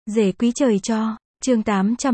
Rể quý trời cho, chương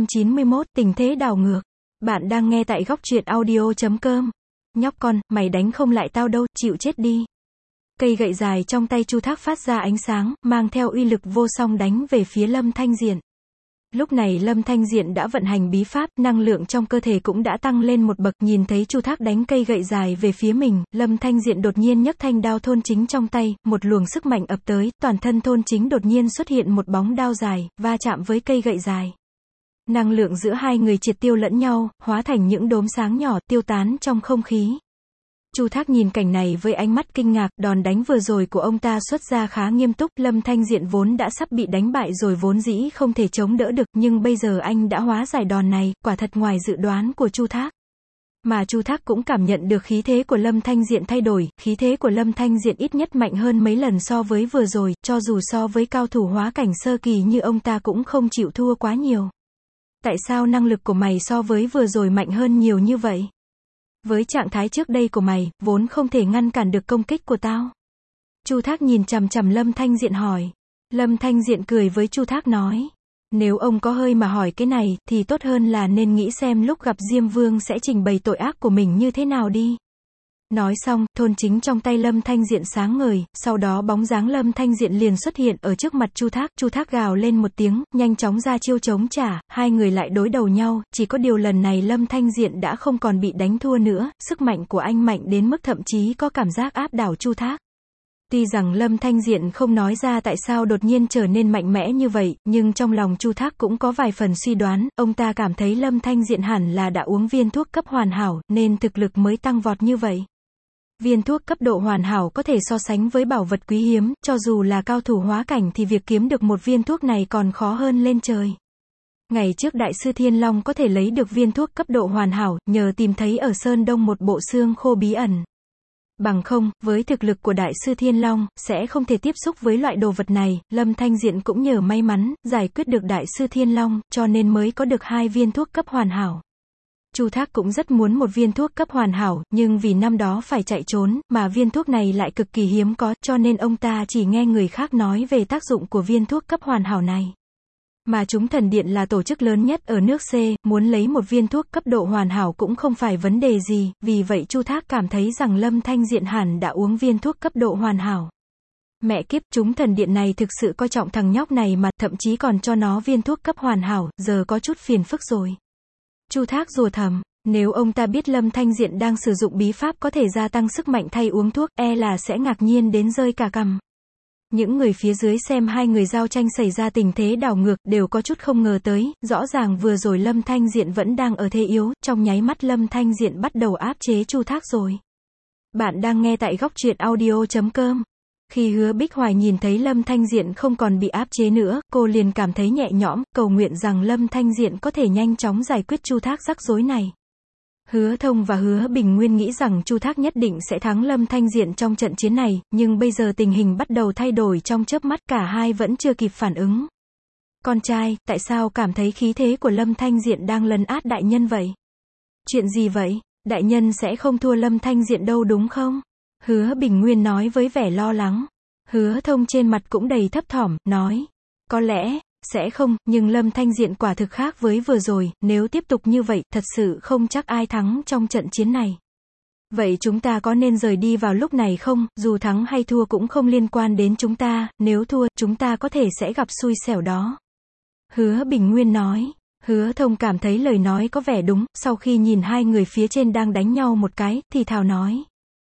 891, tình thế đảo ngược. Bạn đang nghe tại góc truyện audio.com. Nhóc con, mày đánh không lại tao đâu, chịu chết đi. Cây gậy dài trong tay Chu Thác phát ra ánh sáng, mang theo uy lực vô song đánh về phía Lâm Thanh Diện. Lúc này Lâm Thanh Diện đã vận hành bí pháp, năng lượng trong cơ thể cũng đã tăng lên một bậc, nhìn thấy Chu Thác đánh cây gậy dài về phía mình, Lâm Thanh Diện đột nhiên nhấc thanh đao thôn chính trong tay, một luồng sức mạnh ập tới, toàn thân thôn chính đột nhiên xuất hiện một bóng đao dài, va chạm với cây gậy dài. Năng lượng giữa hai người triệt tiêu lẫn nhau, hóa thành những đốm sáng nhỏ, tiêu tán trong không khí. Chu Thác nhìn cảnh này với ánh mắt kinh ngạc, đòn đánh vừa rồi của ông ta xuất ra khá nghiêm túc, Lâm Thanh Diện vốn đã sắp bị đánh bại rồi, vốn dĩ không thể chống đỡ được, nhưng bây giờ anh đã hóa giải đòn này, quả thật ngoài dự đoán của Chu Thác. Mà Chu Thác cũng cảm nhận được khí thế của Lâm Thanh Diện thay đổi, khí thế của Lâm Thanh Diện ít nhất mạnh hơn mấy lần so với vừa rồi, cho dù so với cao thủ hóa cảnh sơ kỳ như ông ta cũng không chịu thua quá nhiều. Tại sao năng lực của mày so với vừa rồi mạnh hơn nhiều như vậy? Với trạng thái trước đây của mày, vốn không thể ngăn cản được công kích của tao. Chu Thác nhìn chằm chằm Lâm Thanh Diện hỏi. Lâm Thanh Diện cười với Chu Thác nói. Nếu ông có hơi mà hỏi cái này, thì tốt hơn là nên nghĩ xem lúc gặp Diêm Vương sẽ trình bày tội ác của mình như thế nào đi. Nói xong, thôn chính trong tay Lâm Thanh Diện sáng ngời, sau đó bóng dáng Lâm Thanh Diện liền xuất hiện ở trước mặt Chu Thác. Chu Thác gào lên một tiếng, nhanh chóng ra chiêu chống trả, hai người lại đối đầu nhau, chỉ có điều lần này Lâm Thanh Diện đã không còn bị đánh thua nữa, sức mạnh của anh mạnh đến mức thậm chí có cảm giác áp đảo Chu Thác. Tuy rằng Lâm Thanh Diện không nói ra tại sao đột nhiên trở nên mạnh mẽ như vậy, nhưng trong lòng Chu Thác cũng có vài phần suy đoán, ông ta cảm thấy Lâm Thanh Diện hẳn là đã uống viên thuốc cấp hoàn hảo, nên thực lực mới tăng vọt như vậy. Viên thuốc cấp độ hoàn hảo có thể so sánh với bảo vật quý hiếm, cho dù là cao thủ hóa cảnh thì việc kiếm được một viên thuốc này còn khó hơn lên trời. Ngày trước Đại sư Thiên Long có thể lấy được viên thuốc cấp độ hoàn hảo, nhờ tìm thấy ở Sơn Đông một bộ xương khô bí ẩn. Bằng không, với thực lực của Đại sư Thiên Long, sẽ không thể tiếp xúc với loại đồ vật này, Lâm Thanh Diện cũng nhờ may mắn, giải quyết được Đại sư Thiên Long, cho nên mới có được 2 viên thuốc cấp hoàn hảo. Chu Thác cũng rất muốn một viên thuốc cấp hoàn hảo, nhưng vì năm đó phải chạy trốn, mà viên thuốc này lại cực kỳ hiếm có, cho nên ông ta chỉ nghe người khác nói về tác dụng của viên thuốc cấp hoàn hảo này. Mà chúng thần điện là tổ chức lớn nhất ở nước C, muốn lấy một viên thuốc cấp độ hoàn hảo cũng không phải vấn đề gì, vì vậy Chu Thác cảm thấy rằng Lâm Thanh Diện hẳn đã uống viên thuốc cấp độ hoàn hảo. Mẹ kiếp, chúng thần điện này thực sự coi trọng thằng nhóc này mà, thậm chí còn cho nó viên thuốc cấp hoàn hảo, giờ có chút phiền phức rồi. Chu Thác rủa thầm, nếu ông ta biết Lâm Thanh Diện đang sử dụng bí pháp có thể gia tăng sức mạnh thay uống thuốc, e là sẽ ngạc nhiên đến rơi cả cằm. Những người phía dưới xem hai người giao tranh xảy ra tình thế đảo ngược, đều có chút không ngờ tới, rõ ràng vừa rồi Lâm Thanh Diện vẫn đang ở thế yếu, trong nháy mắt Lâm Thanh Diện bắt đầu áp chế Chu Thác rồi. Bạn đang nghe tại góc truyện audio.com. Khi Hứa Bích Hoài nhìn thấy Lâm Thanh Diện không còn bị áp chế nữa, cô liền cảm thấy nhẹ nhõm, cầu nguyện rằng Lâm Thanh Diện có thể nhanh chóng giải quyết Chu Thác rắc rối này. Hứa Thông và Hứa Bình Nguyên nghĩ rằng Chu Thác nhất định sẽ thắng Lâm Thanh Diện trong trận chiến này, nhưng bây giờ tình hình bắt đầu thay đổi trong chớp mắt, cả hai vẫn chưa kịp phản ứng. Con trai, tại sao cảm thấy khí thế của Lâm Thanh Diện đang lấn át đại nhân vậy? Chuyện gì vậy? Đại nhân sẽ không thua Lâm Thanh Diện đâu đúng không? Hứa Bình Nguyên nói với vẻ lo lắng. Hứa Thông trên mặt cũng đầy thấp thỏm, nói. Có lẽ, sẽ không, nhưng Lâm Thanh Diện quả thực khác với vừa rồi, nếu tiếp tục như vậy, thật sự không chắc ai thắng trong trận chiến này. Vậy chúng ta có nên rời đi vào lúc này không? Dù thắng hay thua cũng không liên quan đến chúng ta, nếu thua, chúng ta có thể sẽ gặp xui xẻo đó. Hứa Bình Nguyên nói. Hứa Thông cảm thấy lời nói có vẻ đúng, sau khi nhìn hai người phía trên đang đánh nhau một cái, thì thào nói.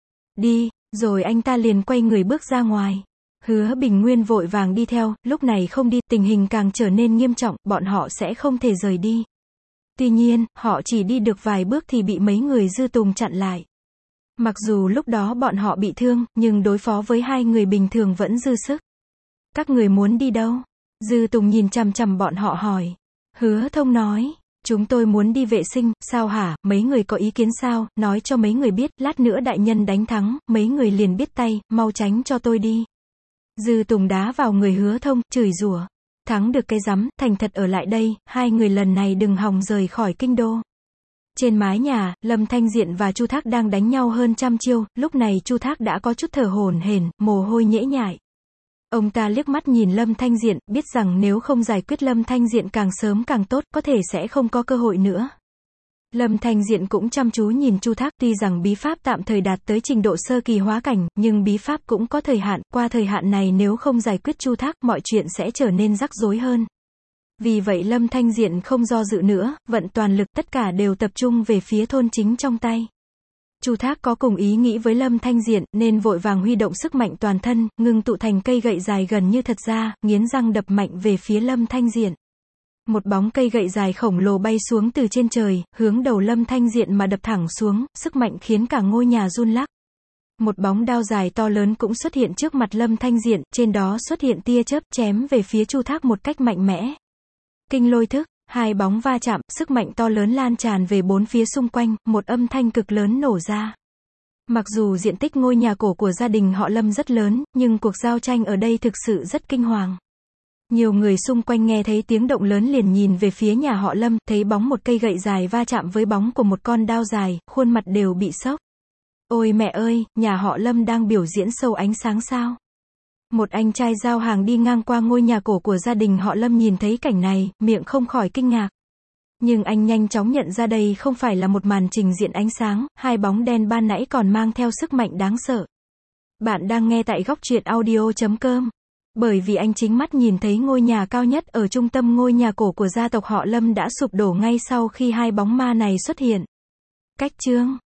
Đi, rồi anh ta liền quay người bước ra ngoài. Hứa Bình Nguyên vội vàng đi theo, lúc này không đi, tình hình càng trở nên nghiêm trọng, bọn họ sẽ không thể rời đi. Tuy nhiên, họ chỉ đi được vài bước thì bị mấy người Dư Tùng chặn lại. Mặc dù lúc đó bọn họ bị thương, nhưng đối phó với hai người bình thường vẫn dư sức. Các người muốn đi đâu? Dư Tùng nhìn chằm chằm bọn họ hỏi. Hứa Thông nói. Chúng tôi muốn đi vệ sinh, sao hả, mấy người có ý kiến sao, nói cho mấy người biết, lát nữa đại nhân đánh thắng, mấy người liền biết tay, mau tránh cho tôi đi. Dư Tùng đá vào người Hứa Thông, chửi rủa. Thắng được cái rắm, thành thật ở lại đây, hai người lần này đừng hòng rời khỏi kinh đô. Trên mái nhà, Lâm Thanh Diện và Chu Thác đang đánh nhau hơn trăm chiêu, lúc này Chu Thác đã có chút thở hổn hển, mồ hôi nhễ nhại. Ông ta liếc mắt nhìn Lâm Thanh Diện, biết rằng nếu không giải quyết Lâm Thanh Diện càng sớm càng tốt, có thể sẽ không có cơ hội nữa. Lâm Thanh Diện cũng chăm chú nhìn Chu Thác, tuy rằng bí pháp tạm thời đạt tới trình độ sơ kỳ hóa cảnh, nhưng bí pháp cũng có thời hạn, qua thời hạn này nếu không giải quyết Chu Thác, mọi chuyện sẽ trở nên rắc rối hơn. Vì vậy Lâm Thanh Diện không do dự nữa, vận toàn lực, tất cả đều tập trung về phía thôn chính trong tay. Chu Thác có cùng ý nghĩ với Lâm Thanh Diện, nên vội vàng huy động sức mạnh toàn thân, ngưng tụ thành cây gậy dài gần như thật ra, nghiến răng đập mạnh về phía Lâm Thanh Diện. Một bóng cây gậy dài khổng lồ bay xuống từ trên trời, hướng đầu Lâm Thanh Diện mà đập thẳng xuống, sức mạnh khiến cả ngôi nhà run lắc. Một bóng đao dài to lớn cũng xuất hiện trước mặt Lâm Thanh Diện, trên đó xuất hiện tia chớp, chém về phía Chu Thác một cách mạnh mẽ. Kinh lôi thức, hai bóng va chạm, sức mạnh to lớn lan tràn về bốn phía xung quanh, một âm thanh cực lớn nổ ra. Mặc dù diện tích ngôi nhà cổ của gia đình họ Lâm rất lớn, nhưng cuộc giao tranh ở đây thực sự rất kinh hoàng. Nhiều người xung quanh nghe thấy tiếng động lớn liền nhìn về phía nhà họ Lâm, thấy bóng một cây gậy dài va chạm với bóng của một con đao dài, khuôn mặt đều bị sốc. Ôi mẹ ơi, nhà họ Lâm đang biểu diễn show ánh sáng sao? Một anh trai giao hàng đi ngang qua ngôi nhà cổ của gia đình họ Lâm nhìn thấy cảnh này, miệng không khỏi kinh ngạc. Nhưng anh nhanh chóng nhận ra đây không phải là một màn trình diễn ánh sáng, hai bóng đen ban nãy còn mang theo sức mạnh đáng sợ. Bạn đang nghe tại góc truyện audio.com. Bởi vì anh chính mắt nhìn thấy ngôi nhà cao nhất ở trung tâm ngôi nhà cổ của gia tộc họ Lâm đã sụp đổ ngay sau khi hai bóng ma này xuất hiện. Cách chương